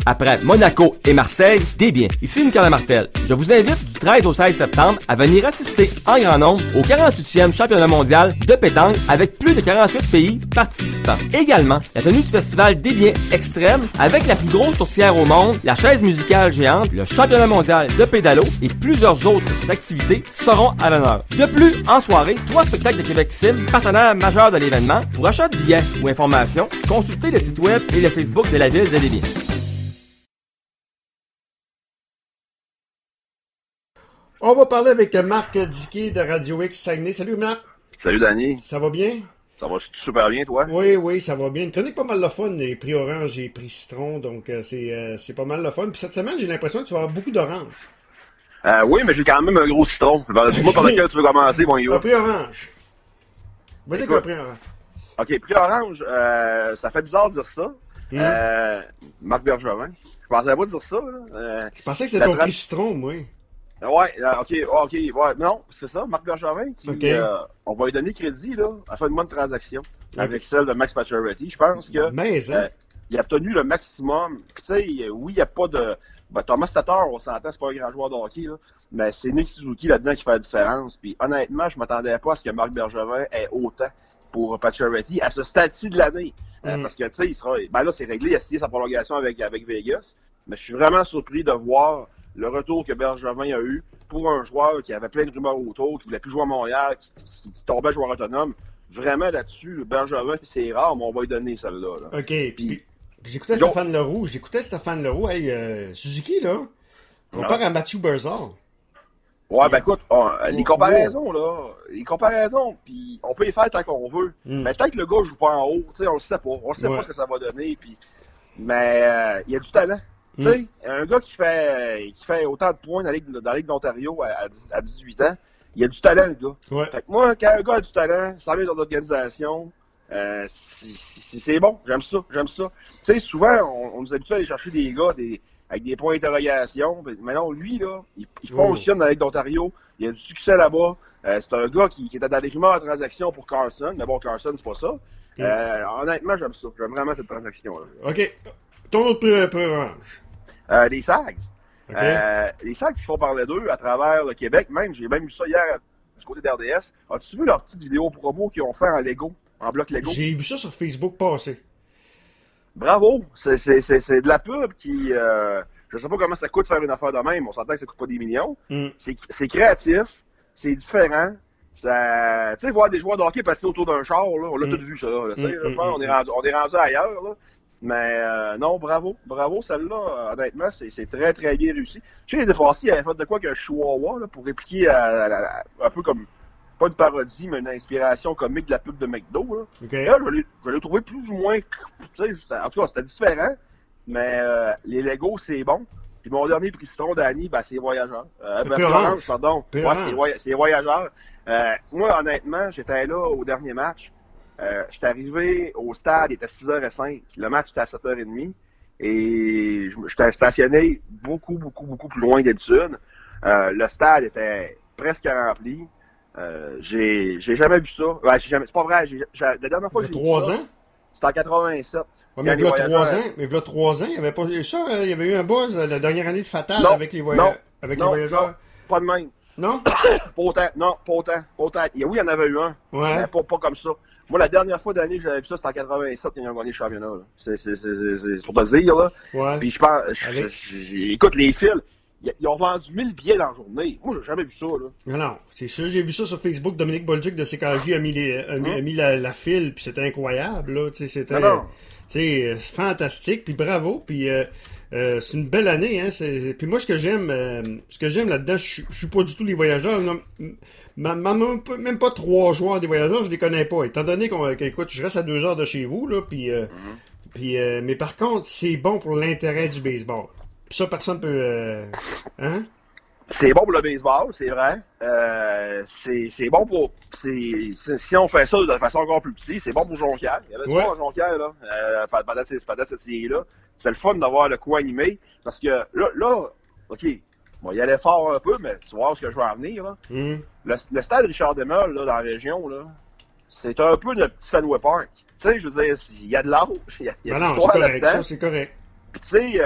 Après Monaco et Marseille, Desbiens. Ici Nicolas Martel. Je vous invite du 13 au 16 septembre à venir assister en grand nombre au 48e championnat mondial de pétanque avec plus de 48 pays participants. Également, la tenue du festival Desbiens Extrême avec la plus grosse sourcière au monde, la chaise musicale géante, le championnat mondial de pédalo et plusieurs autres activités seront à l'honneur. De plus, en soirée, 3 spectacles de Québec Sim, partenaire majeur de l'événement. Pour achat de billets ou informations, consultez le site web et le Facebook de la ville de Desbiens. On va parler avec Marc Diquet de Radio X Saguenay. Salut Marc. Salut Danny. Ça va bien? Ça va super bien, toi? Oui, ça va bien. Une chronique pas mal de fun. Les prix orange et prix citron, donc c'est pas mal de fun. Puis cette semaine, j'ai l'impression que tu vas avoir beaucoup d'orange. Oui, mais j'ai quand même un gros citron. Dis-moi par lequel tu veux commencer, bon, Yves. Un prix orange. Vas-y avec un prix orange. OK, prix orange, ça fait bizarre de dire ça. Marc Bergevin. Je pensais pas dire ça. Je pensais que c'était ton prix citron, moi. Ouais, OK, ouais. Non, c'est ça, Marc Bergevin, qui, on va lui donner crédit, là, a fait une bonne transaction avec celle de Max Pacioretty. Je pense que il a obtenu le maximum. Puis, tu sais, oui, il n'y a pas de... Thomas Tatar, on s'entend, c'est pas un grand joueur de hockey, là, mais c'est Nick Suzuki là-dedans qui fait la différence. Puis, honnêtement, je m'attendais pas à ce que Marc Bergevin ait autant pour Pacioretty à ce stade-ci de l'année. Parce que, tu sais, il sera... là, c'est réglé, il a signé sa prolongation avec Vegas. Mais je suis vraiment surpris de voir le retour que Bergevin a eu pour un joueur qui avait plein de rumeurs autour, qui voulait plus jouer à Montréal, qui tombait joueur autonome. Vraiment là-dessus, le Bergevin, c'est rare, mais on va lui donner celle-là. Là. OK. Puis j'écoutais Stéphane Leroux. Hey, Suzuki, là, compare à Mathieu Berzard. Ouais, ben écoute, les comparaisons, puis on peut les faire tant qu'on veut. Mais tant que le gars joue pas en haut, tu sais, on le sait pas. On le sait pas ce que ça va donner, puis... Mais il y a du talent. Tu sais, un gars qui fait autant de points dans la Ligue d'Ontario à 18 ans, il y a du talent, le gars. Ouais. Fait que moi, quand un gars a du talent, sans aller dans l'organisation, c'est bon. J'aime ça. Tu sais, souvent, on nous habitue à aller chercher des gars avec des points d'interrogation. Mais non, lui, là, il fonctionne dans la Ligue d'Ontario. Il a du succès là-bas. C'est un gars qui était dans les rumeurs de transaction pour Carson. Mais bon, Carson, c'est pas ça. Honnêtement, j'aime ça. J'aime vraiment cette transaction-là. OK. Ton autre prix orange. Les Sags. Les Sags qui font parler d'eux à travers le Québec. J'ai même vu ça hier du côté d'RDS. As-tu vu leur petite vidéo promo qu'ils ont fait en Lego, en bloc Lego? J'ai vu ça sur Facebook passer. Bravo! C'est de la pub qui... je sais pas comment ça coûte faire une affaire de même. On s'entend que ça coûte pas des millions. C'est créatif. C'est différent. Tu sais, voir des joueurs de hockey passer autour d'un char, là, on l'a tout vu, ça. Là, on est rendu ailleurs, là. Mais non, bravo, celle-là, honnêtement, c'est très, très bien réussi. Je sais, des fois, il avait fait de quoi qu'un chihuahua, là, pour répliquer un peu comme, pas une parodie, mais une inspiration comique de la pub de McDo, là. Là, je l'ai trouvé plus ou moins, tu sais, en tout cas, c'était différent, mais les Legos, c'est bon. Puis mon dernier prix citron d'Annie, c'est Voyageurs. Orange, pardon. C'est Voyageurs. Moi, honnêtement, j'étais là au dernier match. J'étais arrivé au stade, il était 6h05. Le match était à 7h30. Et j'étais stationné beaucoup plus loin d'habitude. Le stade était presque rempli. J'ai jamais vu ça. Ouais, c'est pas vrai. La dernière fois que j'ai vu ça, c'était en 87. Ouais, mais il y a 3 ans, il y avait pas ça. Il y avait eu un buzz la dernière année de Fatal avec les voyageurs. Les voyageurs. Non, pas de même. Non? Pas autant. Oui, il y en avait eu un. Ouais. Mais pas comme ça. Moi, la dernière fois d'année que j'avais vu ça, c'était en 87 quand ils ont gagné le championnat. Là. C'est pour te le dire, là. Ouais. Puis je pense... Écoute, les fils, ils ont vendu 1000 billets dans la journée. Moi, j'ai jamais vu ça, là. Non, c'est sûr. J'ai vu ça sur Facebook. Dominique Bolduc de CKJ a mis la file, puis c'était incroyable, là. C'était fantastique, puis bravo. Puis c'est une belle année, hein. Puis moi, ce que j'aime là-dedans, je suis pas du tout les voyageurs. Non, même pas 3 joueurs des voyageurs, je les connais pas. Étant donné qu'écoute, je reste à 2 heures de chez vous, là, mais par contre, c'est bon pour l'intérêt du baseball. Puis ça, personne peut... hein? C'est bon pour le baseball, c'est vrai. C'est bon pour... si on fait ça de façon encore plus petite, c'est bon pour Jonquière. Il y avait du monde à Jonquière, là, pendant cette série-là. C'était le fun d'avoir le coup animé. Parce que là, OK, bon, il allait fort un peu, mais tu vois ce que je veux en venir, là. Le stade Richard Demel, là, dans la région, là, c'est un peu notre petit Fenway Park. Tu sais, je veux dire, il y a de l'âge, il y a de l'histoire là-dedans. C'est correct. Puis tu sais,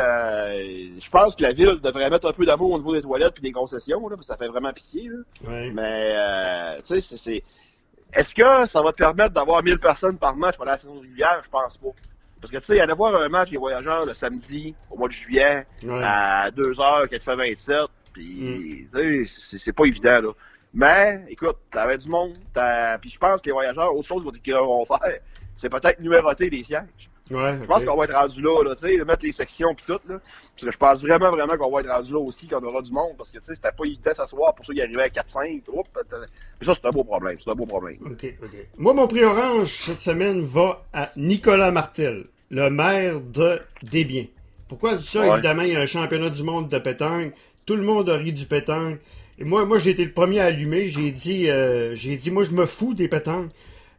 je pense que la ville devrait mettre un peu d'amour au niveau des toilettes puis des concessions, là, parce que ça fait vraiment pitié, là. Ouais. Mais, tu sais, c'est... Est-ce que ça va te permettre d'avoir 1000 personnes par match pendant la saison régulière? Je pense pas. Parce que, tu sais, aller voir un match des Voyageurs le samedi, au mois de juillet, à 2h, qu'elle fait 27, puis, tu sais, c'est pas évident, là. Mais, écoute, t'avais du monde, puis je pense que les Voyageurs, autre chose qu'ils vont faire, c'est peut-être numéroter les sièges. Ouais, je pense qu'on va être rendu là, tu sais, de mettre les sections pis tout, là. Parce que je pense vraiment qu'on va être rendu là aussi, qu'on aura du monde, parce que, tu sais, c'était pas évident s'asseoir pour ceux qui arrivaient à 4-5, mais ça, c'est un beau problème, OK. Moi, mon prix orange, cette semaine, va à Nicolas Martel, le maire de Desbiens. Pourquoi je dis ça? Évidemment, il y a un championnat du monde de pétanque, tout le monde a ri du pétanque, et moi, j'ai été le premier à allumer, j'ai dit, moi, je me fous des pétanques.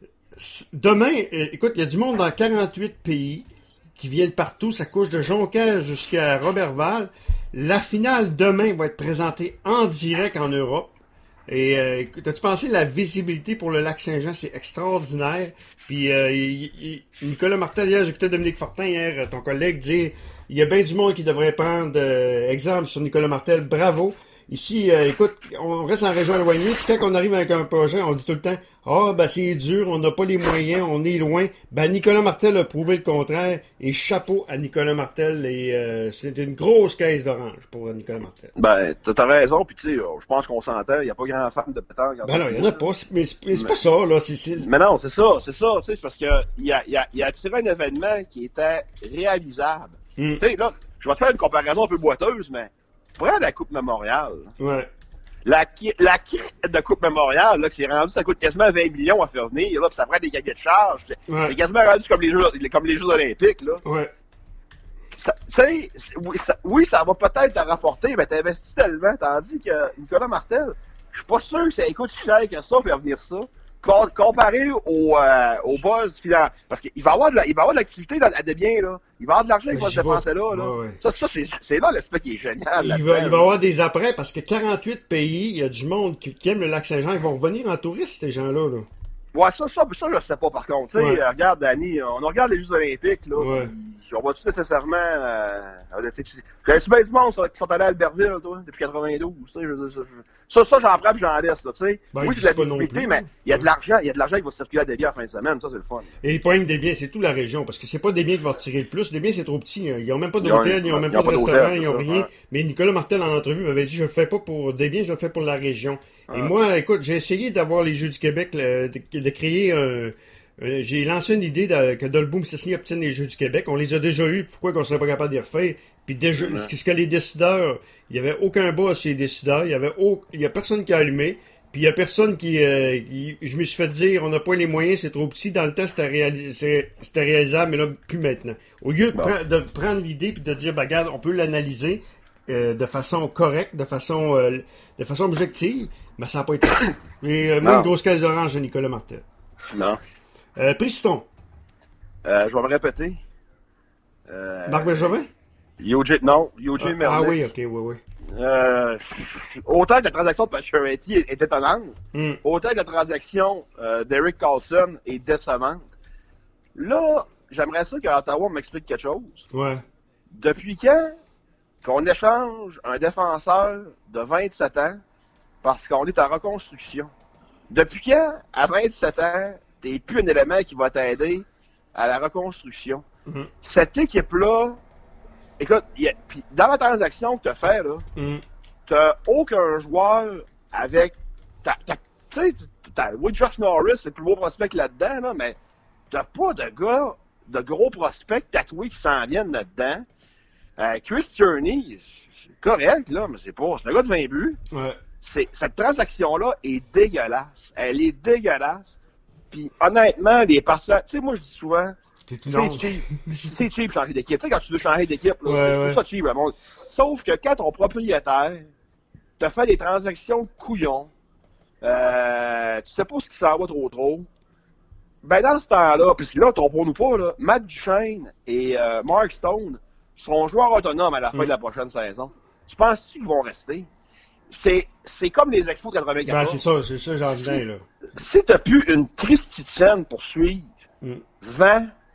Demain, écoute, il y a du monde dans 48 pays qui viennent partout. Ça couche de Jonquière jusqu'à Roberval. La finale demain va être présentée en direct en Europe. Et as-tu pensé la visibilité pour le lac Saint-Jean? C'est extraordinaire. Puis Nicolas Martel, hier, j'écoutais Dominique Fortin, hier, ton collègue, dire il y a bien du monde qui devrait prendre exemple sur Nicolas Martel. Bravo. Ici, écoute, on reste en région éloignée, puis quand on arrive avec un projet, on dit tout le temps « Ah, ben c'est dur, on n'a pas les moyens, on est loin. » Ben Nicolas Martel a prouvé le contraire, et chapeau à Nicolas Martel, et c'est une grosse caisse d'orange pour Nicolas Martel. Ben, t'as raison, puis tu sais, je pense qu'on s'entend, il n'y a pas grand fan de pétanque. Ben non, il n'y en a pas, mais c'est pas ça, là. Mais non, c'est ça, tu sais, c'est parce que il a attiré un événement qui était réalisable. Tu sais, là, je vais te faire une comparaison un peu boiteuse, mais prends la Coupe Mémorial. Ouais. La de Coupe Mémorial, là, que c'est rendu, ça coûte quasiment 20 millions à faire venir, là, pis ça prend des gaguettes de charge. C'est quasiment rendu comme les Jeux Olympiques, là. Ouais. Tu sais, oui, ça va peut-être te rapporter, mais t'investis tellement, tandis que Nicolas Martel, je suis pas sûr que ça coûte si cher que ça, faire venir ça. Comparé au buzz financier. Parce qu'il va y avoir de l'activité à Desbiens, là. Il va y avoir de l'argent qui va se dépenser là. Ouais. Ça, c'est là l'aspect qui est génial. Il va y avoir des après, parce que 48 pays, il y a du monde qui aime le lac Saint-Jean. Ils vont revenir en touriste, ces gens-là, là. Ouais, ça, je sais pas, par contre. Tu sais, regarde, Danny, on regarde les Jeux Olympiques, là. Ouais. On va-tu nécessairement, connais-tu bien du monde qui sont allés à Albertville, toi, depuis 92, tu sais, ça, j'en prends pis j'en laisse, là, tu sais. Ben, oui, c'est de la visibilité, mais il y a de l'argent qui va circuler à Desbiens en fin de semaine, ça, c'est le fun. Et les points Desbiens, c'est toute la région, parce que c'est pas Desbiens qui va retirer le plus. Desbiens, c'est trop petit. Ils ont même pas d'hôtel, ils ont même pas de restaurant, ils ont rien. Mais Nicolas Martel, en entrevue, m'avait dit, je le fais pas pour Desbiens, je le fais pour la région. Et moi, écoute, j'ai essayé d'avoir les Jeux du Québec, de créer j'ai lancé une idée que Dolboom Cessny obtienne les Jeux du Québec. On les a déjà eus, pourquoi qu'on serait pas capable de les refaire? Puis déjà, ce que les décideurs, il y avait aucun bas chez les décideurs, il y a personne qui a allumé, puis il y a personne qui je me suis fait dire, on n'a pas les moyens, c'est trop petit. Dans le temps, c'était réalisable, mais là, plus maintenant. Au lieu de prendre l'idée puis de dire, bah, regarde, on peut l'analyser, de façon correcte, de façon objective, mais ça n'a pas été fait. Et moi, une grosse caisse d'orange de Nicolas Martel. Non. Priston. Je vais me répéter. Marc Bergevin? Eugene Mernick. Ah oui, ok, oui. Autant que la transaction de Pacioretty est étonnante, autant que la transaction d'Eric Carlson est décevante. Là, j'aimerais ça qu'à Ottawa m'explique quelque chose. Ouais. Depuis quand qu'on échange un défenseur de 27 ans parce qu'on est en reconstruction? Depuis quand, à 27 ans, t'es plus un élément qui va t'aider à la reconstruction? Cette équipe-là, écoute, pis dans la transaction que tu as fait, là, t'as aucun joueur avec. Tu sais, oui, Josh Norris, c'est le plus beau prospect là-dedans, là, mais t'as pas de gars, de gros prospects tatoués qui s'en viennent là-dedans. Chris Tierney, c'est correct, là, mais c'est un gars de 20 buts. Ouais. Cette transaction-là est dégueulasse. Elle est dégueulasse. Puis honnêtement, les partisans, tu sais, moi je dis souvent, c'est cheap. C'est cheap changer d'équipe. Tu sais, quand tu veux changer d'équipe, là, c'est tout ça cheap, le monde. Sauf que quand ton propriétaire te fait des transactions couillons, tu sais pas ce qui s'en va trop, ben dans ce temps-là, puis là, trompons-nous pas, là, Matt Duchesne et Mark Stone seront joueurs autonomes à la fin de la prochaine saison. Tu penses qu'ils vont rester? C'est comme les Expos 94. Ben, c'est ça, j'en viens, là. Si t'as plus une Christie de scène pour suivre, vends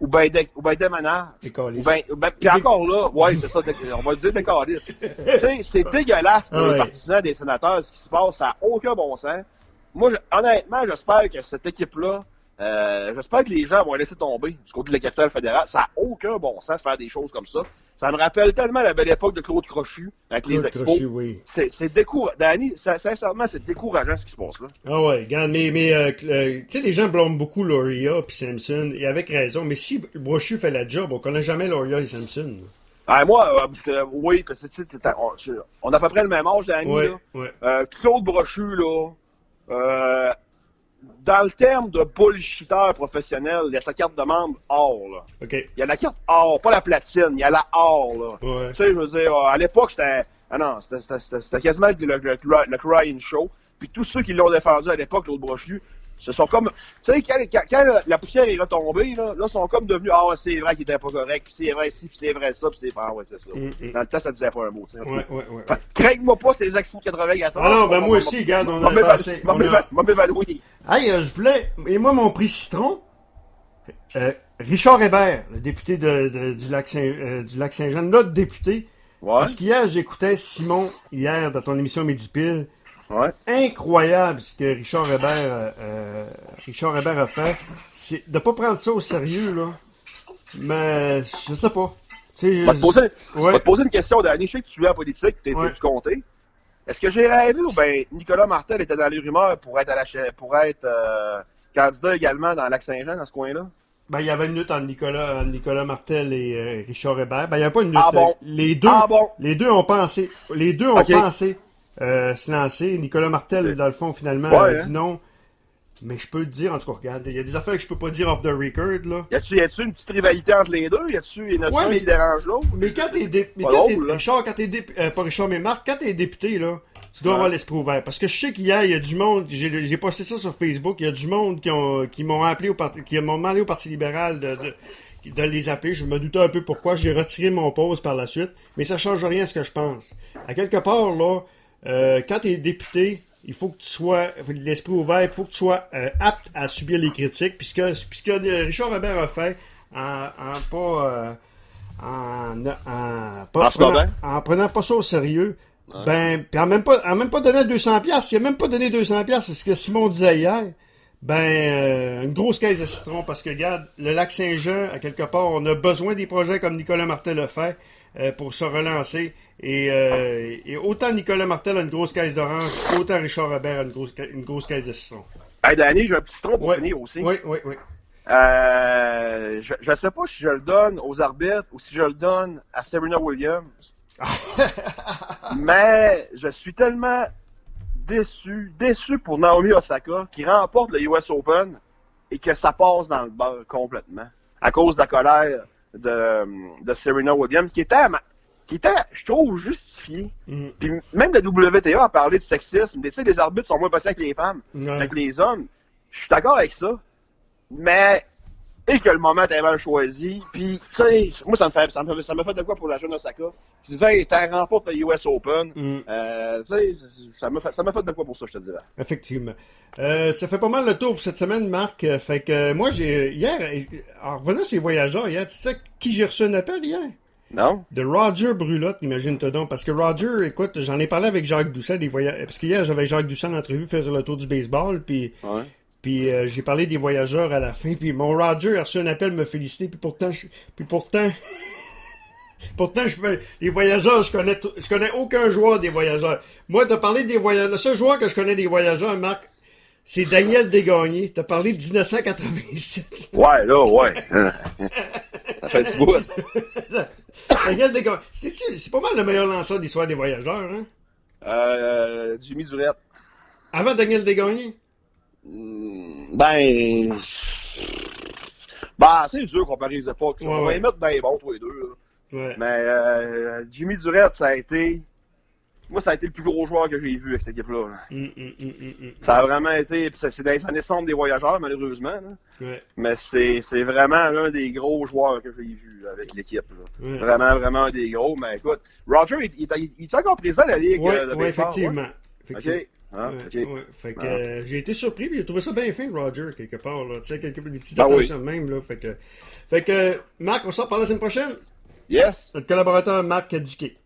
ben déménage. Puis encore là, ouais, c'est ça, on va le dire des câlisses. Tu sais, c'est dégueulasse pour les partisans des Sénateurs, ce qui se passe, ça n'a aucun bon sens. Moi, honnêtement, j'espère que cette équipe-là, j'espère que les gens vont laisser tomber du côté de la capitale fédérale. Ça n'a aucun bon sens de faire des choses comme ça. Ça me rappelle tellement la belle époque de Claude Crochu avec les Expos. Crochu, oui. C'est décourageant. Danny, sincèrement, c'est décourageant ce qui se passe là. Ah ouais, regarde, mais tu sais, les gens blâment beaucoup Loria puis Simpson, et avec raison. Mais si Brochu fait la job, on connaît jamais Loria et Simpson. Moi, oui, parce que on a à peu près le même âge, Danny. Ouais, là. Ouais. Claude Brochu, là, dans le terme de bullshitter professionnel, il y a sa carte de membre or, là. Okay. Il y a la carte or, pas la platine, il y a la or, là. Ouais. Tu sais, je veux dire, à l'époque, c'était quasiment le crying show. Puis tous ceux qui l'ont défendu à l'époque, l'autre Brochu, ce sont comme, tu sais, quand la poussière est retombée, là, sont comme devenus, c'est vrai qu'il était pas correct, puis c'est vrai ci, puis c'est vrai ça, puis c'est ouais, c'est ça. Dans le temps, ça disait pas un mot, tu sais. Ouais. Craigne-moi pas ces Expos 94. Ah non, ben moi aussi, regarde, on a passé. m'évaluer. Hey, je voulais, et moi, mon prix citron, Richard Hébert, le député du Lac-Saint-Jean, notre député, parce qu'hier, j'écoutais Simon, hier, dans ton émission Midi-Pile. Ouais. Incroyable ce que Richard Hébert a fait. C'est de pas prendre ça au sérieux, là. Mais je sais pas. Je vais te poser une question, Danny. Je sais que tu suis en politique, tu es du comté. Est-ce que j'ai rêvé ou bien Nicolas Martel était dans les rumeurs pour être candidat également dans Lac-Saint-Jean, dans ce coin-là? Ben, il y avait une lutte entre Nicolas Martel et Richard Hébert. Ben, il n'y a pas une lutte. Bon? Les deux ont pensé se lancer. Nicolas Martel, dans le fond, finalement, a dit non. Mais je peux te dire, en tout cas, regarde, il y a des affaires que je peux pas dire off the record, là. Y a-tu une petite rivalité entre les deux? Y a-tu une option qui dérange l'autre? Mais quand Marc, quand t'es député, là, tu dois avoir l'esprit ouvert. Parce que je sais qu'hier, il y a du monde, j'ai posté ça sur Facebook, il y a du monde qui m'ont appelé qui m'ont demandé au Parti libéral de les appeler. Je me doutais un peu pourquoi. J'ai retiré mon pause par la suite. Mais ça change rien à ce que je pense. À quelque part, là, quand tu es député, il faut que tu sois l'esprit ouvert, il faut que tu sois apte à subir les critiques. Puisque Richard Hébert a fait en prenant pas ça au sérieux, puis en même pas donné 200$, il a même pas donné 200$, c'est ce que Simon disait hier. Une grosse caisse de citron, parce que regarde, le Lac-Saint-Jean, à quelque part, on a besoin des projets comme Nicolas Martel a fait pour se relancer. Et autant Nicolas Martel a une grosse caisse d'orange, autant Richard Hébert a une grosse caisse de citron. Hey Danny, j'ai un petit citron pour finir aussi. Oui. Je sais pas si je le donne aux arbitres ou si je le donne à Serena Williams. Mais je suis tellement déçu pour Naomi Osaka qui remporte le US Open et que ça passe dans le beurre complètement à cause de la colère de Serena Williams qui était, je trouve, justifiée. Puis même la WTA a parlé de sexisme. Tu sais, les arbitres sont moins patients avec les femmes, avec les hommes. Je suis d'accord avec ça. Mais, et que le moment était mal choisi. Puis, tu sais, moi, ça me fait de quoi pour la jeune Osaka. Tu remporte le US Open. Tu sais, ça m'a fait de quoi pour ça, je te dirais. Effectivement. Ça fait pas mal le tour pour cette semaine, Marc. Fait que moi, hier, en revenant sur les voyageurs, hier, tu sais qui j'ai reçu un appel hier? Non? De Roger Brulotte, imagine-toi donc. Parce que Roger, écoute, j'en ai parlé avec Jacques Doucet des voyageurs. Parce qu'hier, j'avais Jacques Doucet en entrevue, faisait le tour du baseball, puis j'ai parlé des voyageurs à la fin. Puis mon Roger a reçu un appel me féliciter, puis pourtant, les voyageurs, je connais aucun joueur des voyageurs. Moi, t'as parlé des voyageurs. Le seul joueur que je connais des voyageurs, Marc, c'est Daniel Desgagnés. T'as parlé de 1987. Ouais, là, ouais. Ça fait du bout. Daniel Desgagnés. C'est pas mal le meilleur lanceur de l'histoire des voyageurs, hein? Jimmy Durette. Avant Daniel Desgagnés? C'est dur comparer les époques. On va les mettre dans les bons, tous les deux. Là. Ouais. Mais Jimmy Durette, ça a été le plus gros joueur que j'ai vu avec cette équipe-là. Ça a vraiment été... C'est dans les années 60 des voyageurs, malheureusement. Là. Ouais. Mais c'est vraiment l'un des gros joueurs que j'ai vu avec l'équipe. Là. Ouais. Vraiment, vraiment un des gros. Mais écoute, Roger, il est encore président de la Ligue de baseball. Effectivement. OK. Hein? Ouais, fait que j'ai été surpris, puis j'ai trouvé ça bien fin, Roger, quelque part. Tu sais, des petites attentions de même. Là, fait que Marc, on se reparle la semaine prochaine. Yes. Notre collaborateur Marc Diquet.